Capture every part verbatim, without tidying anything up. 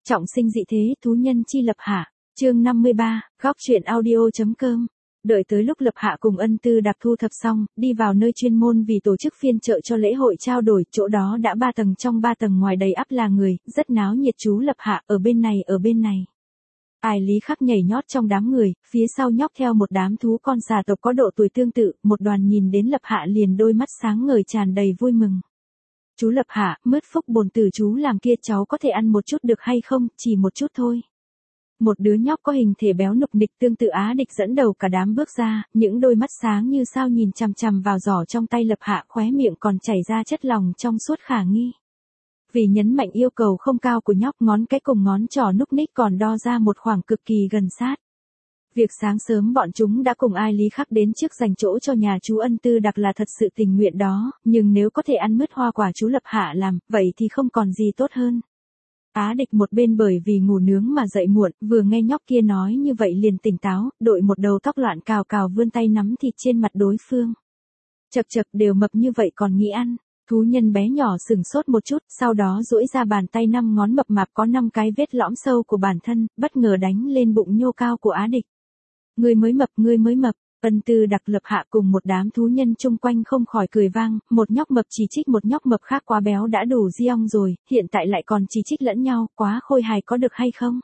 Trọng sinh dị thế, thú nhân chi Lập Hạ. Chương năm mươi ba, góc truyện audio.com. Đợi tới lúc Lập Hạ cùng Ân Tư Đặc thu thập xong, đi vào nơi chuyên môn vì tổ chức phiên chợ cho lễ hội trao đổi, chỗ đó đã ba tầng trong ba tầng ngoài đầy ắp là người, rất náo nhiệt. Chú Lập Hạ ở bên này ở bên này. Ai Lý Khắc nhảy nhót trong đám người, phía sau nhóc theo một đám thú con xà tộc có độ tuổi tương tự, một đoàn nhìn đến Lập Hạ liền đôi mắt sáng ngời tràn đầy vui mừng. Chú Lập Hạ, mướt phúc bồn tử chú làm kia cháu có thể ăn một chút được hay không, chỉ một chút thôi. Một đứa nhóc có hình thể béo nục nịch tương tự Á Địch dẫn đầu cả đám bước ra, những đôi mắt sáng như sao nhìn chằm chằm vào giỏ trong tay Lập Hạ, khóe miệng còn chảy ra chất lòng trong suốt khả nghi. Vì nhấn mạnh yêu cầu không cao của nhóc, ngón cái cùng ngón trỏ núc ních còn đo ra một khoảng cực kỳ gần sát. Việc sáng sớm bọn chúng đã cùng Ai Lý Khắc đến trước dành chỗ cho nhà chú Ân Tư Đặc là thật sự tình nguyện đó, nhưng nếu có thể ăn mứt hoa quả chú Lập Hạ làm, vậy thì không còn gì tốt hơn. Á Địch một bên bởi vì ngủ nướng mà dậy muộn, vừa nghe nhóc kia nói như vậy liền tỉnh táo, đội một đầu tóc loạn cào cào vươn tay nắm thịt trên mặt đối phương. Chật chật, đều mập như vậy còn nghĩ ăn. Thú nhân bé nhỏ sừng sốt một chút, sau đó duỗi ra bàn tay năm ngón mập mạp có năm cái vết lõm sâu của bản thân, bất ngờ đánh lên bụng nhô cao của Á Địch. Ngươi mới mập, ngươi mới mập. Ân Tư Đặc Lập Hạ cùng một đám thú nhân chung quanh không khỏi cười vang, một nhóc mập chỉ trích một nhóc mập khác quá béo đã đủ giong rồi, hiện tại lại còn chỉ trích lẫn nhau, quá khôi hài có được hay không?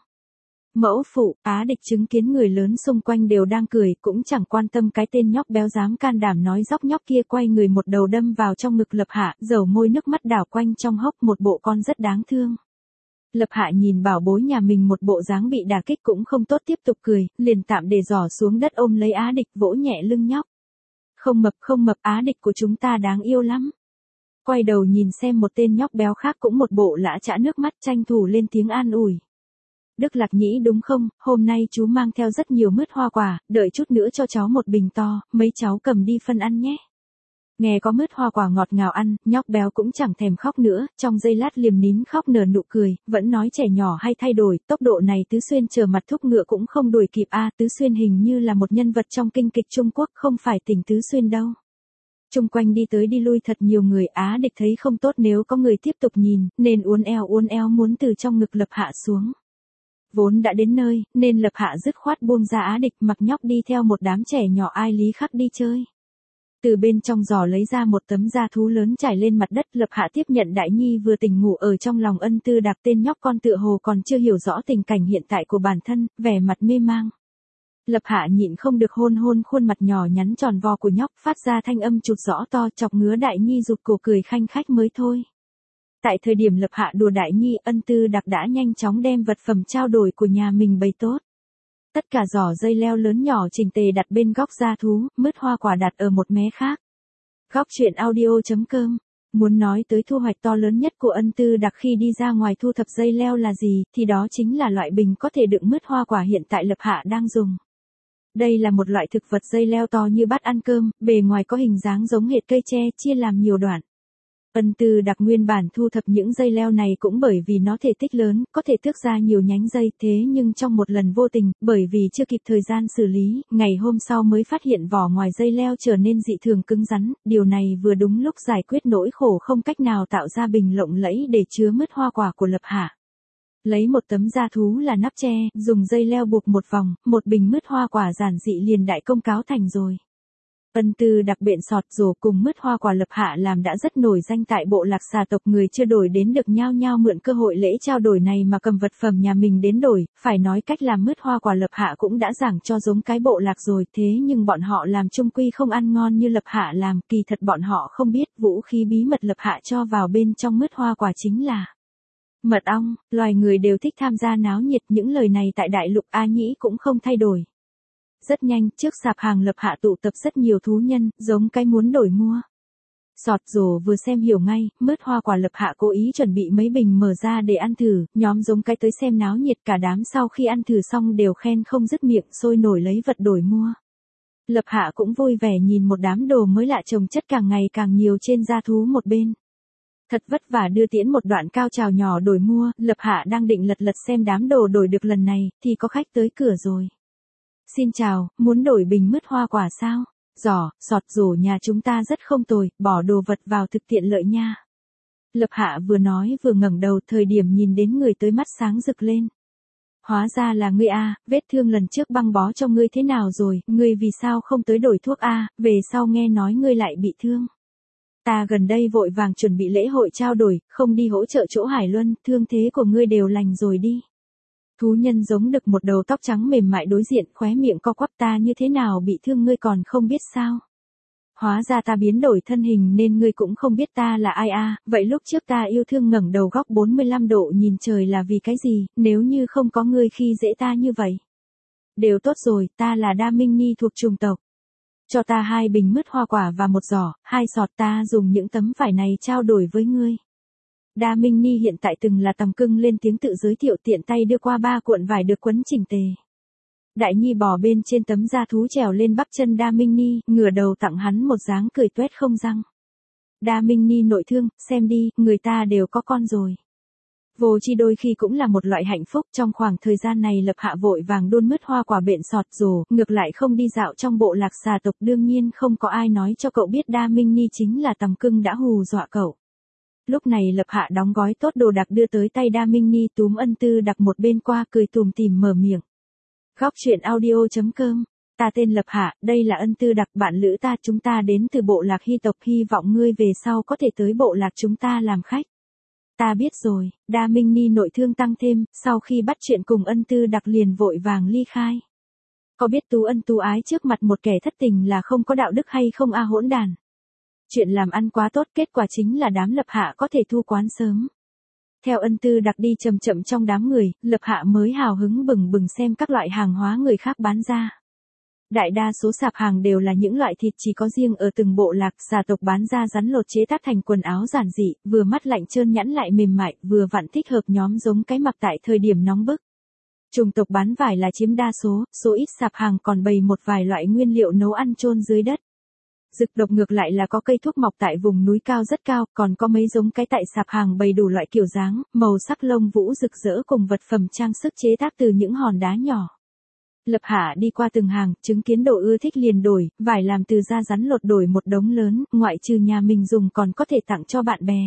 Mẫu phụ, Á Địch chứng kiến người lớn xung quanh đều đang cười, cũng chẳng quan tâm cái tên nhóc béo dám can đảm nói dóc, nhóc kia quay người một đầu đâm vào trong ngực Lập Hạ, dầu môi nước mắt đảo quanh trong hốc, một bộ con rất đáng thương. Lập Hạ nhìn bảo bối nhà mình một bộ dáng bị đả kích cũng không tốt tiếp tục cười, liền tạm để giỏ xuống đất ôm lấy Á Địch vỗ nhẹ lưng nhóc. Không mập không mập, Á Địch của chúng ta đáng yêu lắm. Quay đầu nhìn xem một tên nhóc béo khác cũng một bộ lã chã nước mắt tranh thủ lên tiếng an ủi. Đức Lạc Nhĩ đúng không, hôm nay chú mang theo rất nhiều mứt hoa quả, đợi chút nữa cho cháu một bình to, mấy cháu cầm đi phân ăn nhé. Nghe có mứt hoa quả ngọt ngào ăn, nhóc béo cũng chẳng thèm khóc nữa, trong giây lát liềm nín khóc nở nụ cười, vẫn nói trẻ nhỏ hay thay đổi, tốc độ này Tứ Xuyên chờ mặt thúc ngựa cũng không đuổi kịp a. À, Tứ Xuyên hình như là một nhân vật trong kinh kịch Trung Quốc, không phải tỉnh Tứ Xuyên đâu. Trung quanh đi tới đi lui thật nhiều người, Á Địch thấy không tốt nếu có người tiếp tục nhìn, nên uốn eo uốn eo muốn từ trong ngực Lập Hạ xuống. Vốn đã đến nơi, nên Lập Hạ dứt khoát buông ra Á Địch mặc nhóc đi theo một đám trẻ nhỏ Ai Lý Khắc đi chơi. Từ bên trong giỏ lấy ra một tấm da thú lớn trải lên mặt đất, Lập Hạ tiếp nhận Đại Nhi vừa tỉnh ngủ ở trong lòng Ân Tư Đặc, tên nhóc con tựa hồ còn chưa hiểu rõ tình cảnh hiện tại của bản thân, vẻ mặt mê mang. Lập Hạ nhịn không được hôn hôn khuôn mặt nhỏ nhắn tròn vo của nhóc, phát ra thanh âm chụt rõ to, chọc ngứa Đại Nhi rụt cổ cười khanh khách mới thôi. Tại thời điểm Lập Hạ đùa Đại Nhi, Ân Tư Đặc đã nhanh chóng đem vật phẩm trao đổi của nhà mình bày tốt. Tất cả giỏ dây leo lớn nhỏ chỉnh tề đặt bên góc da thú, mứt hoa quả đặt ở một mé khác. Góc truyện audio.com. Muốn nói tới thu hoạch to lớn nhất của Ân Tư Đặc khi đi ra ngoài thu thập dây leo là gì, thì đó chính là loại bình có thể đựng mứt hoa quả hiện tại Lập Hạ đang dùng. Đây là một loại thực vật dây leo to như bát ăn cơm, bề ngoài có hình dáng giống hệt cây tre, chia làm nhiều đoạn. Ân Tư Đặc nguyên bản thu thập những dây leo này cũng bởi vì nó thể tích lớn, có thể tước ra nhiều nhánh dây, thế nhưng trong một lần vô tình, bởi vì chưa kịp thời gian xử lý, ngày hôm sau mới phát hiện vỏ ngoài dây leo trở nên dị thường cứng rắn, điều này vừa đúng lúc giải quyết nỗi khổ không cách nào tạo ra bình lộng lẫy để chứa mứt hoa quả của Lập Hạ. Lấy một tấm da thú là nắp tre, dùng dây leo buộc một vòng, một bình mứt hoa quả giản dị liền đại công cáo thành rồi. Ân Tư Đặc bện sọt rổ cùng mứt hoa quả Lập Hạ làm đã rất nổi danh tại bộ lạc xà tộc, người chưa đổi đến được nhao nhao mượn cơ hội lễ trao đổi này mà cầm vật phẩm nhà mình đến đổi, phải nói cách làm mứt hoa quả Lập Hạ cũng đã giảng cho giống cái bộ lạc rồi, thế nhưng bọn họ làm chung quy không ăn ngon như Lập Hạ làm, kỳ thật bọn họ không biết vũ khí bí mật Lập Hạ cho vào bên trong mứt hoa quả chính là mật ong. Loài người đều thích tham gia náo nhiệt, những lời này tại đại lục A Nhĩ cũng không thay đổi. Rất nhanh, trước sạp hàng Lập Hạ tụ tập rất nhiều thú nhân, giống cái muốn đổi mua. Sọt rổ vừa xem hiểu ngay, mứt hoa quả Lập Hạ cố ý chuẩn bị mấy bình mở ra để ăn thử, nhóm giống cái tới xem náo nhiệt cả đám sau khi ăn thử xong đều khen không dứt miệng, sôi nổi lấy vật đổi mua. Lập Hạ cũng vui vẻ nhìn một đám đồ mới lạ chồng chất càng ngày càng nhiều trên da thú một bên. Thật vất vả đưa tiễn một đoạn cao trào nhỏ đổi mua, Lập Hạ đang định lật lật xem đám đồ đổi được lần này, thì có khách tới cửa rồi. Xin chào, muốn đổi bình mứt hoa quả sao? Giỏ, sọt rổ nhà chúng ta rất không tồi, bỏ đồ vật vào thực tiện lợi nha. Lập Hạ vừa nói vừa ngẩng đầu, thời điểm nhìn đến người tới mắt sáng rực lên. Hóa ra là ngươi a, vết thương lần trước băng bó cho ngươi thế nào rồi, ngươi vì sao không tới đổi thuốc a, về sau nghe nói ngươi lại bị thương. Ta gần đây vội vàng chuẩn bị lễ hội trao đổi, không đi hỗ trợ chỗ Hải Luân, thương thế của ngươi đều lành rồi đi. Thú nhân giống đực một đầu tóc trắng mềm mại đối diện, khóe miệng co quắp, ta như thế nào bị thương ngươi còn không biết sao. Hóa ra ta biến đổi thân hình nên ngươi cũng không biết ta là ai a, vậy lúc trước ta yêu thương ngẩng đầu góc bốn mươi lăm độ nhìn trời là vì cái gì, nếu như không có ngươi khi dễ ta như vậy. Đều tốt rồi, ta là Đa Minh Ni thuộc chủng tộc. Cho ta hai bình mứt hoa quả và một giỏ, hai sọt, ta dùng những tấm vải này trao đổi với ngươi. Đa Minh Ni hiện tại từng là tầm cưng lên tiếng tự giới thiệu, tiện tay đưa qua ba cuộn vải được quấn chỉnh tề. Đại Nhi bò bên trên tấm da thú trèo lên bắp chân Đa Minh Ni, ngửa đầu tặng hắn một dáng cười tuét không răng. Đa Minh Ni nội thương, xem đi, người ta đều có con rồi. Vô chi đôi khi cũng là một loại hạnh phúc, trong khoảng thời gian này Lập Hạ vội vàng đôn mứt hoa quả bện sọt rồ, ngược lại không đi dạo trong bộ lạc xà tộc, đương nhiên không có ai nói cho cậu biết Đa Minh Ni chính là tầm cưng đã hù dọa cậu. Lúc này Lập Hạ đóng gói tốt đồ đạc đưa tới tay Đa Minh Ni, túm Ân Tư Đặc một bên qua, cười tùm tìm mở miệng. Góc truyện audio chấm com. Ta tên Lập Hạ, đây là Ân Tư Đặc, bạn lữ ta, chúng ta đến từ bộ lạc Hy tộc, hy vọng ngươi về sau có thể tới bộ lạc chúng ta làm khách. Ta biết rồi. Đa Minh Ni nội thương tăng thêm, sau khi bắt chuyện cùng Ân Tư Đặc liền vội vàng ly khai. Có biết tú ân tú ái trước mặt một kẻ thất tình là không có đạo đức hay không a hỗn đàn. Chuyện làm ăn quá tốt, kết quả chính là đám Lập Hạ có thể thu quán sớm. Theo Ân Tư Đặc đi chậm chậm trong đám người, Lập Hạ mới hào hứng bừng bừng xem các loại hàng hóa người khác bán ra. Đại đa số sạp hàng đều là những loại thịt, chỉ có riêng ở từng bộ lạc xà tộc bán ra rắn lột chế tác thành quần áo giản dị, vừa mắt lạnh trơn nhẵn lại mềm mại, vừa vặn thích hợp nhóm giống cái mặc tại thời điểm nóng bức. Chủng tộc bán vải là chiếm đa số, số ít sạp hàng còn bày một vài loại nguyên liệu nấu ăn chôn dưới đất. Dực độc ngược lại là có cây thuốc mọc tại vùng núi cao rất cao, còn có mấy giống cái tại sạp hàng bày đủ loại kiểu dáng, màu sắc lông vũ rực rỡ cùng vật phẩm trang sức chế tác từ những hòn đá nhỏ. Lập Hạ đi qua từng hàng, chứng kiến đồ ưa thích liền đổi, vải làm từ da rắn lột đổi một đống lớn, ngoại trừ nhà mình dùng còn có thể tặng cho bạn bè.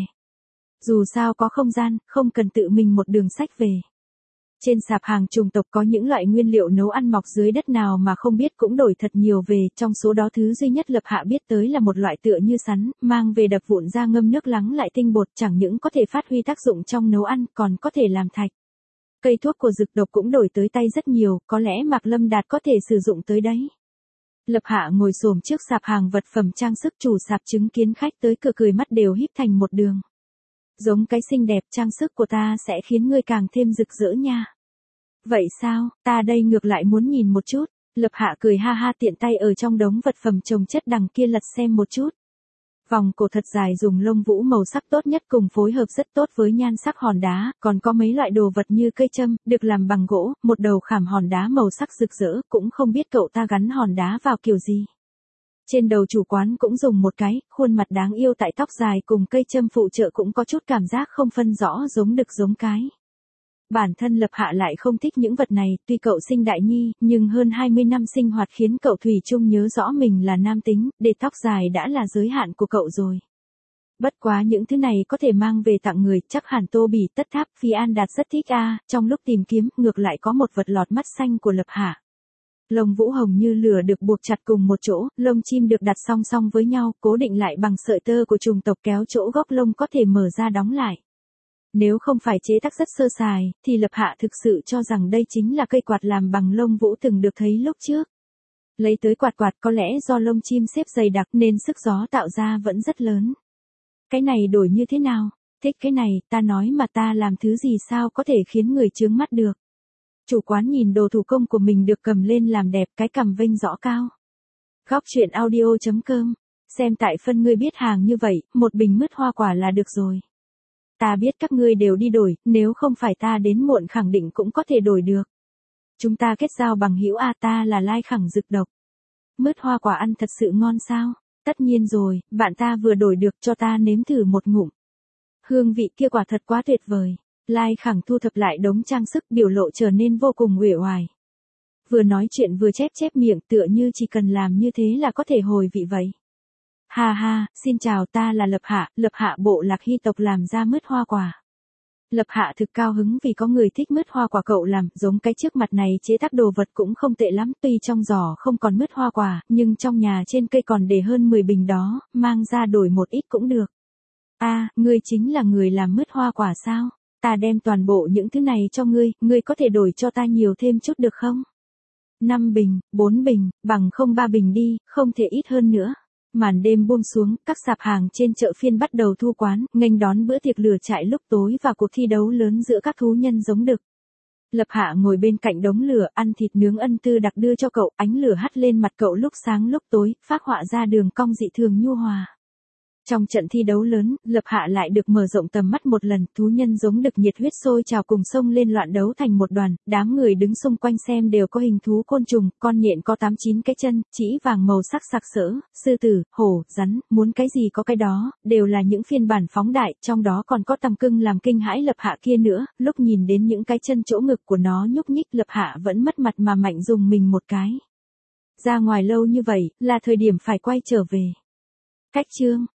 Dù sao có không gian, không cần tự mình một đường xách về. Trên sạp hàng chủng tộc có những loại nguyên liệu nấu ăn mọc dưới đất nào mà không biết cũng đổi thật nhiều về, trong số đó thứ duy nhất Lập Hạ biết tới là một loại tựa như sắn, mang về đập vụn ra ngâm nước lắng lại tinh bột, chẳng những có thể phát huy tác dụng trong nấu ăn, còn có thể làm thạch. Cây thuốc của dực độc cũng đổi tới tay rất nhiều, có lẽ Mạc Lâm Đạt có thể sử dụng tới đấy. Lập Hạ ngồi xổm trước sạp hàng vật phẩm trang sức, chủ sạp chứng kiến khách tới cửa cười mắt đều híp thành một đường. Giống cái xinh đẹp, trang sức của ta sẽ khiến ngươi càng thêm rực rỡ nha. Vậy sao, ta đây ngược lại muốn nhìn một chút. Lập Hạ cười ha ha, tiện tay ở trong đống vật phẩm chồng chất đằng kia lật xem một chút. Vòng cổ thật dài dùng lông vũ màu sắc tốt nhất cùng phối hợp rất tốt với nhan sắc hòn đá, còn có mấy loại đồ vật như cây châm, được làm bằng gỗ, một đầu khảm hòn đá màu sắc rực rỡ, cũng không biết cậu ta gắn hòn đá vào kiểu gì. Trên đầu chủ quán cũng dùng một cái, khuôn mặt đáng yêu tại tóc dài cùng cây châm phụ trợ cũng có chút cảm giác không phân rõ giống đực giống cái. Bản thân Lập Hạ lại không thích những vật này, tuy cậu sinh đại nhi, nhưng hơn hai mươi năm sinh hoạt khiến cậu thủy chung nhớ rõ mình là nam tính, để tóc dài đã là giới hạn của cậu rồi. Bất quá những thứ này có thể mang về tặng người, chắc hẳn Tô Bỉ, Tất Tháp, Phi An Đạt rất thích a. Trong lúc tìm kiếm, ngược lại có một vật lọt mắt xanh của Lập Hạ. Lông vũ hồng như lửa được buộc chặt cùng một chỗ, lông chim được đặt song song với nhau, cố định lại bằng sợi tơ của chủng tộc, kéo chỗ gốc lông có thể mở ra đóng lại. Nếu không phải chế tác rất sơ sài, thì Lập Hạ thực sự cho rằng đây chính là cây quạt làm bằng lông vũ từng được thấy lúc trước. Lấy tới quạt quạt, có lẽ do lông chim xếp dày đặc nên sức gió tạo ra vẫn rất lớn. Cái này đổi như thế nào? Thích cái này, ta nói mà ta làm thứ gì sao có thể khiến người chướng mắt được. Chủ quán nhìn đồ thủ công của mình được cầm lên làm đẹp, cái cằm vênh rõ cao. Góc truyện audio chấm com. Xem tại phân ngươi biết hàng như vậy, một bình mứt hoa quả là được rồi. Ta biết các ngươi đều đi đổi, nếu không phải ta đến muộn khẳng định cũng có thể đổi được. Chúng ta kết giao bằng hữu a, ta là Lai Khẳng Dực Độc. Mứt hoa quả ăn thật sự ngon sao? Tất nhiên rồi, bạn ta vừa đổi được, cho ta nếm thử một ngụm. Hương vị kia quả thật quá tuyệt vời. Lai Khẳng thu thập lại đống trang sức, biểu lộ trở nên vô cùng uể oải. Vừa nói chuyện vừa chép chép miệng, tựa như chỉ cần làm như thế là có thể hồi vị vậy. Ha ha, xin chào, ta là Lập Hạ, Lập Hạ bộ lạc hy tộc làm ra mứt hoa quả. Lập Hạ thực cao hứng vì có người thích mứt hoa quả cậu làm, giống cái trước mặt này chế tác đồ vật cũng không tệ lắm, tuy trong giỏ không còn mứt hoa quả, nhưng trong nhà trên cây còn để hơn mười bình đó, mang ra đổi một ít cũng được. À, ngươi chính là người làm mứt hoa quả sao? Ta đem toàn bộ những thứ này cho ngươi, ngươi có thể đổi cho ta nhiều thêm chút được không? năm bình, bốn bình, bằng không ba bình đi, không thể ít hơn nữa. Màn đêm buông xuống, các sạp hàng trên chợ phiên bắt đầu thu quán, nghênh đón bữa tiệc lửa trại lúc tối và cuộc thi đấu lớn giữa các thú nhân giống đực. Lập Hạ ngồi bên cạnh đống lửa, ăn thịt nướng Ân Tư Đặc đưa cho cậu, ánh lửa hắt lên mặt cậu lúc sáng lúc tối, phác họa ra đường cong dị thường nhu hòa. Trong trận thi đấu lớn, Lập Hạ lại được mở rộng tầm mắt một lần, thú nhân giống đực nhiệt huyết sôi trào cùng xông lên loạn đấu thành một đoàn, đám người đứng xung quanh xem đều có hình thú côn trùng, con nhện có tám chín cái chân, chỉ vàng màu sắc sặc sỡ, sư tử, hổ, rắn, muốn cái gì có cái đó, đều là những phiên bản phóng đại, trong đó còn có tằm cưng làm kinh hãi Lập Hạ kia nữa, lúc nhìn đến những cái chân chỗ ngực của nó nhúc nhích, Lập Hạ vẫn mất mặt mà mạnh dùng mình một cái. Ra ngoài lâu như vậy, là thời điểm phải quay trở về. Cách chương